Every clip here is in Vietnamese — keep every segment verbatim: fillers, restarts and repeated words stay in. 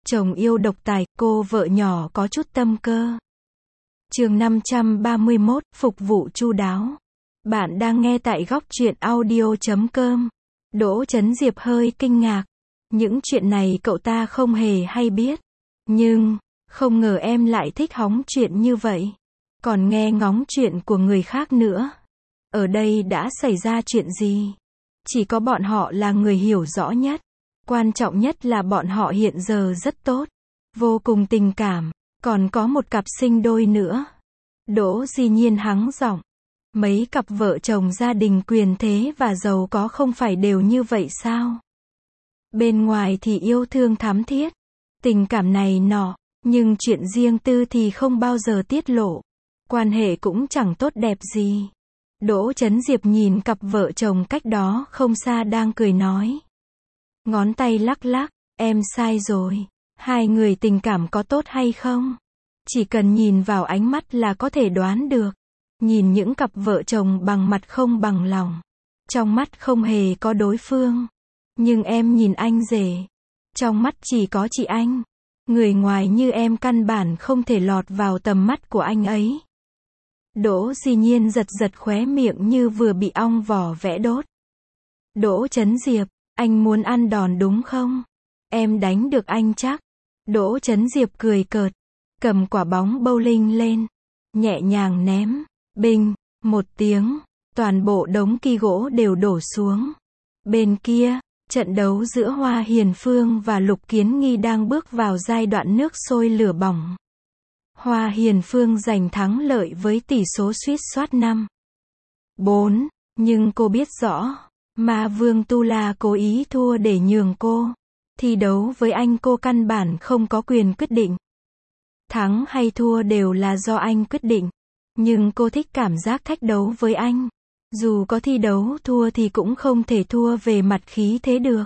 Chồng yêu độc tài, cô vợ nhỏ có chút tâm cơ. Chương năm trăm ba mươi mốt, phục vụ chu đáo. Bạn đang nghe tại góc truyện audio chấm com. Đỗ Chấn Diệp hơi kinh ngạc. Những chuyện này cậu ta không hề hay biết. Nhưng, không ngờ em lại thích hóng chuyện như vậy. Còn nghe ngóng chuyện của người khác nữa. Ở đây đã xảy ra chuyện gì? Chỉ có bọn họ là người hiểu rõ nhất. Quan trọng nhất là bọn họ hiện giờ rất tốt. Vô cùng tình cảm. Còn có một cặp sinh đôi nữa. Đỗ Di Nhiên hắng giọng. Mấy cặp vợ chồng gia đình quyền thế và giàu có không phải đều như vậy sao? Bên ngoài thì yêu thương thắm thiết. Tình cảm này nọ. Nhưng chuyện riêng tư thì không bao giờ tiết lộ. Quan hệ cũng chẳng tốt đẹp gì. Đỗ Chấn Diệp nhìn cặp vợ chồng cách đó không xa đang cười nói. Ngón tay lắc lắc, em sai rồi. Hai người tình cảm có tốt hay không? Chỉ cần nhìn vào ánh mắt là có thể đoán được. Nhìn những cặp vợ chồng bằng mặt không bằng lòng. Trong mắt không hề có đối phương. Nhưng em nhìn anh rể. Trong mắt chỉ có chị anh. Người ngoài như em căn bản không thể lọt vào tầm mắt của anh ấy. Đỗ Di Nhiên giật giật khóe miệng như vừa bị ong vò vẽ đốt. Đỗ Chấn Diệp, anh muốn ăn đòn đúng không? Em đánh được anh chắc. Đỗ Chấn Diệp cười cợt. Cầm quả bóng bowling lên. Nhẹ nhàng ném. Binh. Một tiếng. Toàn bộ đống ki gỗ đều đổ xuống. Bên kia, trận đấu giữa Hoa Hiền Phương và Lục Kiến Nghi đang bước vào giai đoạn nước sôi lửa bỏng. Hoa Hiền Phương giành thắng lợi với tỷ số suýt soát năm bốn. Nhưng cô biết rõ. Ma Vương Tu La cố ý thua để nhường cô. Thi đấu với anh cô căn bản không có quyền quyết định. Thắng hay thua đều là do anh quyết định. Nhưng cô thích cảm giác thách đấu với anh. Dù có thi đấu thua thì cũng không thể thua về mặt khí thế được.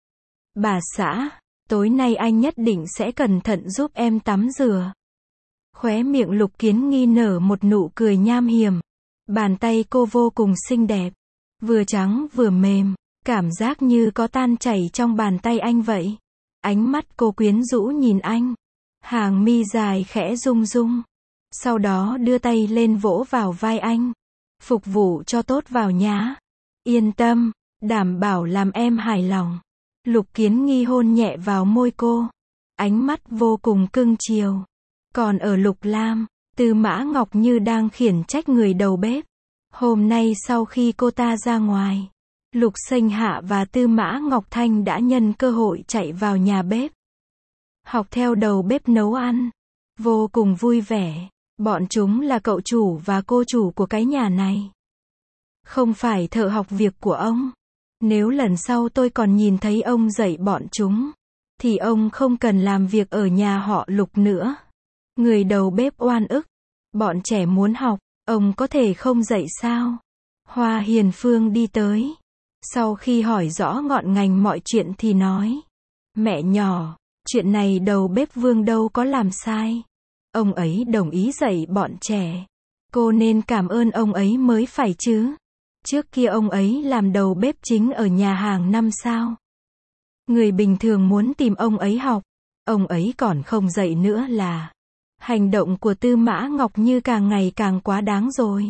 Bà xã, tối nay anh nhất định sẽ cẩn thận giúp em tắm rửa. Khóe miệng Lục Kiến Nghi nở một nụ cười nham hiểm. Bàn tay cô vô cùng xinh đẹp. Vừa trắng vừa mềm. Cảm giác như có tan chảy trong bàn tay anh vậy. Ánh mắt cô quyến rũ nhìn anh. Hàng mi dài khẽ rung rung. Sau đó đưa tay lên vỗ vào vai anh. Phục vụ cho tốt vào nhá. Yên tâm, đảm bảo làm em hài lòng. Lục Kiến Nghi hôn nhẹ vào môi cô. Ánh mắt vô cùng cưng chiều. Còn ở Lục Lam, Tư Mã Ngọc như đang khiển trách người đầu bếp. Hôm nay sau khi cô ta ra ngoài, Lục Sinh Hạ và Tư Mã Ngọc Thanh đã nhân cơ hội chạy vào nhà bếp. Học theo đầu bếp nấu ăn. Vô cùng vui vẻ. Bọn chúng là cậu chủ và cô chủ của cái nhà này. Không phải thợ học việc của ông. Nếu lần sau tôi còn nhìn thấy ông dạy bọn chúng, thì ông không cần làm việc ở nhà họ Lục nữa. Người đầu bếp oan ức. Bọn trẻ muốn học, ông có thể không dạy sao? Hoa Hiền Phương đi tới. Sau khi hỏi rõ ngọn ngành mọi chuyện thì nói. Mẹ nhỏ, chuyện này đầu bếp Vương đâu có làm sai. Ông ấy đồng ý dạy bọn trẻ. Cô nên cảm ơn ông ấy mới phải chứ. Trước kia ông ấy làm đầu bếp chính ở nhà hàng năm sao. Người bình thường muốn tìm ông ấy học. Ông ấy còn không dạy nữa là. Hành động của Tư Mã Ngọc Như càng ngày càng quá đáng rồi.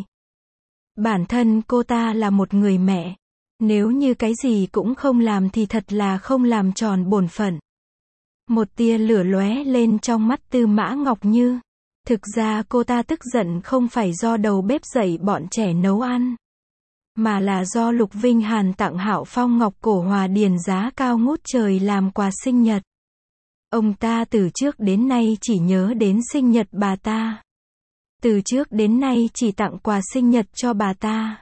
Bản thân cô ta là một người mẹ. Nếu như cái gì cũng không làm thì thật là không làm tròn bổn phận. Một tia lửa lóe lên trong mắt Tư Mã Ngọc Như. Thực ra cô ta tức giận không phải do đầu bếp dạy bọn trẻ nấu ăn. Mà là do Lục Vinh Hàn tặng Hạo Phong ngọc cổ hòa điền giá cao ngút trời làm quà sinh nhật. Ông ta từ trước đến nay chỉ nhớ đến sinh nhật bà ta. Từ trước đến nay chỉ tặng quà sinh nhật cho bà ta.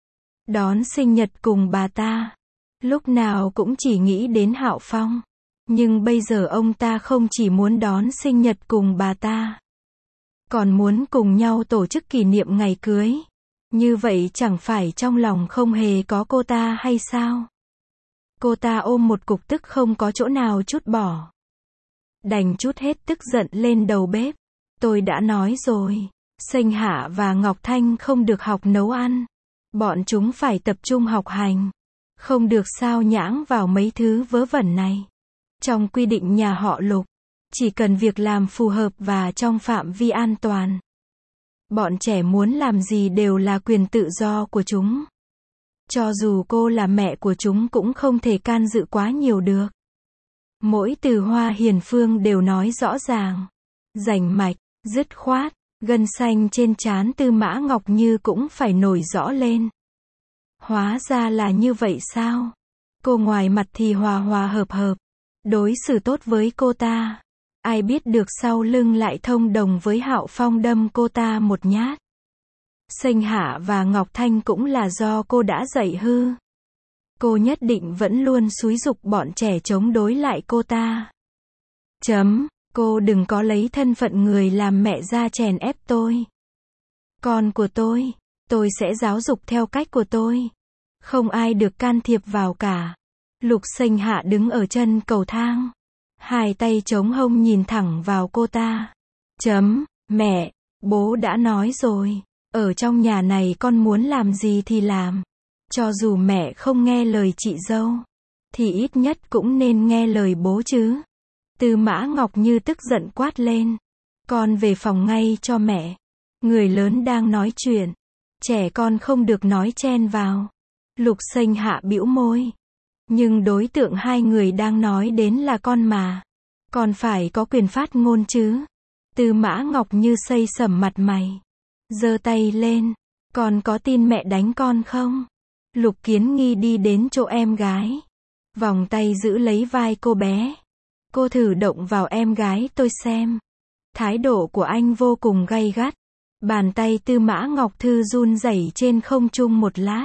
Đón sinh nhật cùng bà ta. Lúc nào cũng chỉ nghĩ đến Hạo Phong. Nhưng bây giờ ông ta không chỉ muốn đón sinh nhật cùng bà ta. Còn muốn cùng nhau tổ chức kỷ niệm ngày cưới. Như vậy chẳng phải trong lòng không hề có cô ta hay sao? Cô ta ôm một cục tức không có chỗ nào trút bỏ. Đành trút hết tức giận lên đầu bếp. Tôi đã nói rồi. Sinh Hạ và Ngọc Thanh không được học nấu ăn. Bọn chúng phải tập trung học hành. Không được sao nhãng vào mấy thứ vớ vẩn này. Trong quy định nhà họ Lục, Chỉ cần việc làm phù hợp và trong phạm vi an toàn. Bọn trẻ muốn làm gì đều là quyền tự do của chúng. Cho dù cô là mẹ của chúng cũng không thể can dự quá nhiều được. Mỗi từ Hoa Hiền Phương đều nói rõ ràng, rành mạch, dứt khoát, gân xanh trên trán Tư Mã Ngọc Như cũng phải nổi rõ lên. Hóa ra là như vậy sao? Cô ngoài mặt thì hòa hòa hợp hợp, đối xử tốt với cô ta. Ai biết được sau lưng lại thông đồng với Hạo Phong đâm cô ta một nhát. Sênh Hạ và Ngọc Thanh cũng là do cô đã dạy hư. Cô nhất định vẫn luôn xúi giục bọn trẻ chống đối lại cô ta. Chấm, cô đừng có lấy thân phận người làm mẹ ra chèn ép tôi. Con của tôi, tôi sẽ giáo dục theo cách của tôi. Không ai được can thiệp vào cả. Lục Sênh Hạ đứng ở chân cầu thang. Hai tay chống hông nhìn thẳng vào cô ta. Chấm, mẹ, bố đã nói rồi. Ở trong nhà này con muốn làm gì thì làm. Cho dù mẹ không nghe lời chị dâu, thì ít nhất cũng nên nghe lời bố chứ. Tư Mã Ngọc Như tức giận quát lên. Con về phòng ngay cho mẹ. Người lớn đang nói chuyện. Trẻ con không được nói chen vào. Lục Sênh Hạ bĩu môi. Nhưng đối tượng hai người đang nói đến là con mà. Con phải có quyền phát ngôn chứ. Tư Mã Ngọc Như xây sẩm mặt mày. Giơ tay lên. Con có tin mẹ đánh con không? Lục Kiến Nghi đi đến chỗ em gái. Vòng tay giữ lấy vai cô bé. Cô thử động vào em gái tôi xem. Thái độ của anh vô cùng gay gắt. Bàn tay Tư Mã Ngọc Thư run rẩy trên không trung một lát.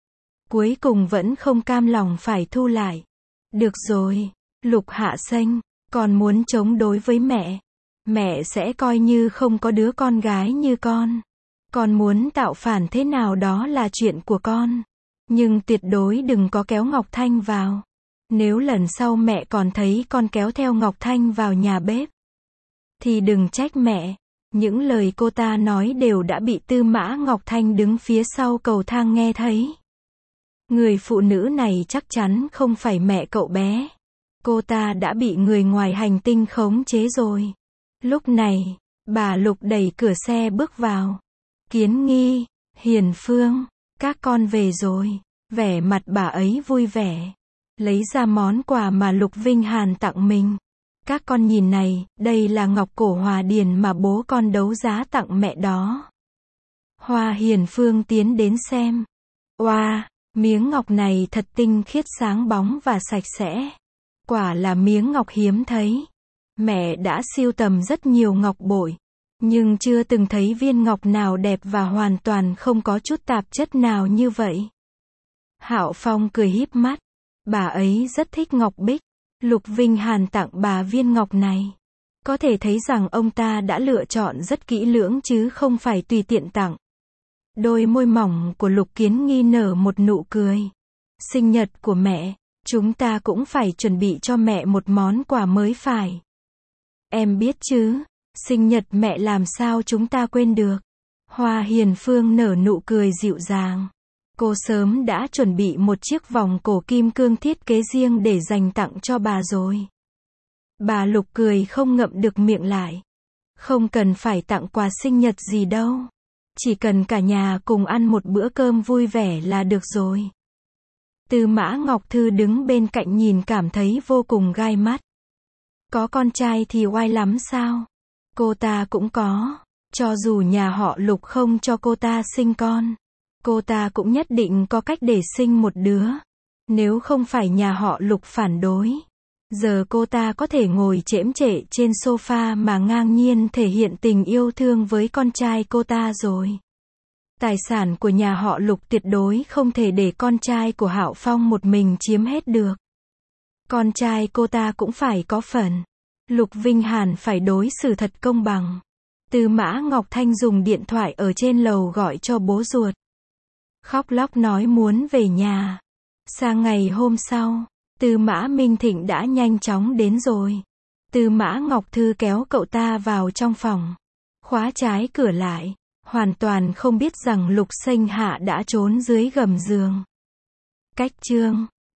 Cuối cùng vẫn không cam lòng phải thu lại. Được rồi, Lục Hạ Xanh, con muốn chống đối với mẹ. Mẹ sẽ coi như không có đứa con gái như con. Con muốn tạo phản thế nào đó là chuyện của con. Nhưng tuyệt đối đừng có kéo Ngọc Thanh vào. Nếu lần sau mẹ còn thấy con kéo theo Ngọc Thanh vào nhà bếp, thì đừng trách mẹ. Những lời cô ta nói đều đã bị Tư Mã Ngọc Thanh đứng phía sau cầu thang nghe thấy. Người phụ nữ này chắc chắn không phải mẹ cậu bé. Cô ta đã bị người ngoài hành tinh khống chế rồi. Lúc này, bà Lục đẩy cửa xe bước vào. Kiến Nghi, Hiền Phương, các con về rồi. Vẻ mặt bà ấy vui vẻ. Lấy ra món quà mà Lục Vinh Hàn tặng mình. Các con nhìn này, đây là ngọc cổ hòa điền mà bố con đấu giá tặng mẹ đó. Hoa Hiền Phương tiến đến xem. Oa, wow, miếng ngọc này thật tinh khiết sáng bóng và sạch sẽ. Quả là miếng ngọc hiếm thấy. Mẹ đã sưu tầm rất nhiều ngọc bội, nhưng chưa từng thấy viên ngọc nào đẹp và hoàn toàn không có chút tạp chất nào như vậy. Hạo Phong cười híp mắt. Bà ấy rất thích ngọc bích. Lục Vinh Hàn tặng bà viên ngọc này. Có thể thấy rằng ông ta đã lựa chọn rất kỹ lưỡng chứ không phải tùy tiện tặng. Đôi môi mỏng của Lục Kiến Nghi nở một nụ cười. Sinh nhật của mẹ, chúng ta cũng phải chuẩn bị cho mẹ một món quà mới phải. Em biết chứ, sinh nhật mẹ làm sao chúng ta quên được. Hoa Hiền Phương nở nụ cười dịu dàng. Cô sớm đã chuẩn bị một chiếc vòng cổ kim cương thiết kế riêng để dành tặng cho bà rồi. Bà Lục cười không ngậm được miệng lại. Không cần phải tặng quà sinh nhật gì đâu. Chỉ cần cả nhà cùng ăn một bữa cơm vui vẻ là được rồi. Tư Mã Ngọc Thư đứng bên cạnh nhìn cảm thấy vô cùng gai mắt. Có con trai thì oai lắm sao? Cô ta cũng có. Cho dù nhà họ Lục không cho cô ta sinh con, cô ta cũng nhất định có cách để sinh một đứa. Nếu không phải nhà họ Lục phản đối, giờ cô ta có thể ngồi chễm chệ trên sofa mà ngang nhiên thể hiện tình yêu thương với con trai cô ta rồi. Tài sản của nhà họ Lục tuyệt đối không thể để con trai của Hạo Phong một mình chiếm hết được. Con trai cô ta cũng phải có phần. Lục Vinh Hàn phải đối xử thật công bằng. Tư Mã Ngọc Thanh dùng điện thoại ở trên lầu gọi cho bố ruột. Khóc lóc nói muốn về nhà. Sang ngày hôm sau, Tư Mã Minh Thịnh đã nhanh chóng đến rồi. Tư Mã Ngọc Thư kéo cậu ta vào trong phòng. Khóa trái cửa lại. Hoàn toàn không biết rằng Lục Sênh Hạ đã trốn dưới gầm giường. Cách chương